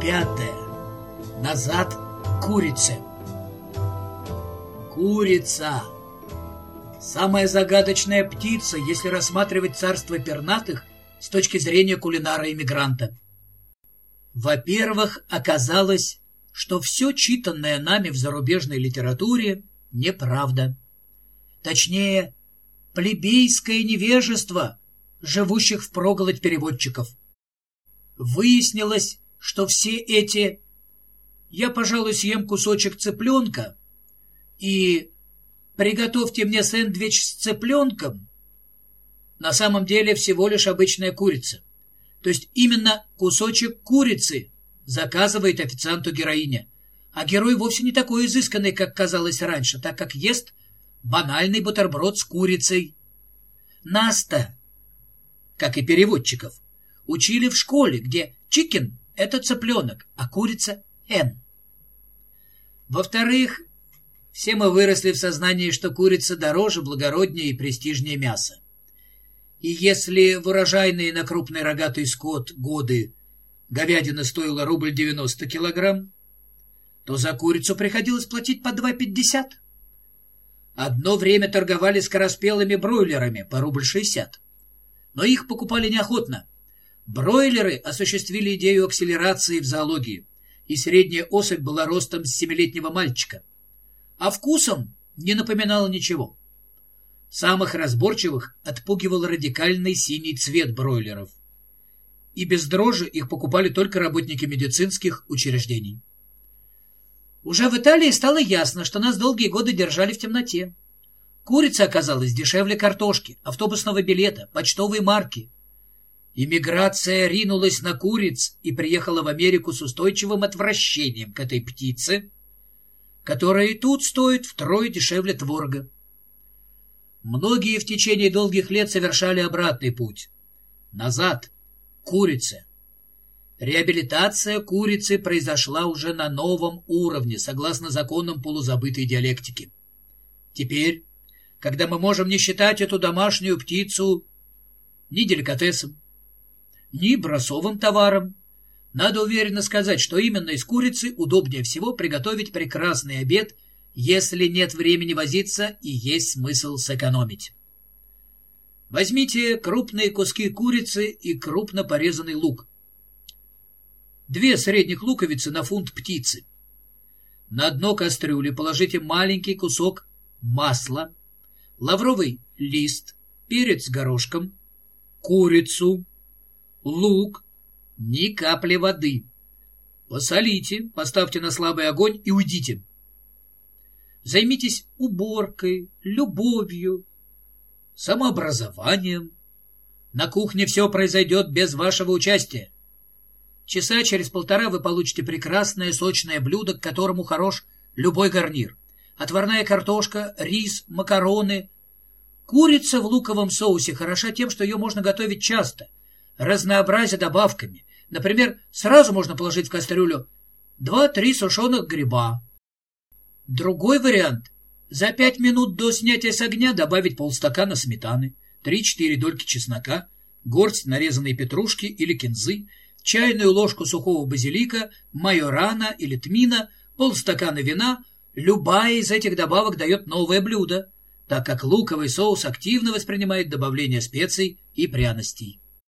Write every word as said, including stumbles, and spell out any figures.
Пятое. Назад к курице. Курица. Самая загадочная птица, если рассматривать царство пернатых с точки зрения кулинара-иммигранта. Во-первых, оказалось, что все читанное нами в зарубежной литературе неправда. Точнее, плебейское невежество живущих впроголодь переводчиков. Выяснилось, что все эти «я, пожалуй, съем кусочек цыпленка» и «приготовьте мне сэндвич с цыпленком» на самом деле всего лишь обычная курица. То есть именно кусочек курицы заказывает официанту героиня. А герой вовсе не такой изысканный, как казалось раньше, так как ест банальный бутерброд с курицей. Нас-то, как и переводчиков, учили в школе, где chicken — это цыпленок, а курица — hen. Во-вторых, все мы выросли в сознании, что курица дороже, благороднее и престижнее мяса. И если в урожайные на крупный рогатый скот годы говядина стоила рубль девяносто килограмм, то за курицу приходилось платить по два пятьдесят. Одно время торговали скороспелыми бройлерами по рубль шестьдесят, но их покупали неохотно. Бройлеры осуществили идею акселерации в зоологии, и средняя особь была ростом семилетнего мальчика, а вкусом не напоминала ничего. Самых разборчивых отпугивал радикальный синий цвет бройлеров. И без дрожи их покупали только работники медицинских учреждений. Уже в Италии стало ясно, что нас долгие годы держали в темноте. Курица оказалась дешевле картошки, автобусного билета, почтовой марки. Иммиграция ринулась на куриц и приехала в Америку с устойчивым отвращением к этой птице, которая и тут стоит втрое дешевле творога. Многие в течение долгих лет совершали обратный путь. Назад, к курице. Реабилитация курицы произошла уже на новом уровне, согласно законам полузабытой диалектики. Теперь, когда мы можем не считать эту домашнюю птицу ни деликатесом, ни бросовым товаром, надо уверенно сказать, что именно из курицы удобнее всего приготовить прекрасный обед, если нет времени возиться и есть смысл сэкономить. Возьмите крупные куски курицы и крупно порезанный лук. Две средних луковицы на фунт птицы. На дно кастрюли положите маленький кусок масла, лавровый лист, перец горошком, курицу, лук, ни капли воды. Посолите, поставьте на слабый огонь и уйдите. Займитесь уборкой, любовью, самообразованием. На кухне все произойдет без вашего участия. Часа через полтора вы получите прекрасное сочное блюдо, к которому хорош любой гарнир. Отварная картошка, рис, макароны. Курица в луковом соусе хороша тем, что ее можно готовить часто, разнообразя добавками. Например, сразу можно положить в кастрюлю два-три сушеных гриба. Другой вариант – за пять минут до снятия с огня добавить полстакана сметаны, три-четыре дольки чеснока, горсть нарезанной петрушки или кинзы, чайную ложку сухого базилика, майорана или тмина, полстакана вина. Любая из этих добавок дает новое блюдо, так как луковый соус активно воспринимает добавление специй и пряностей.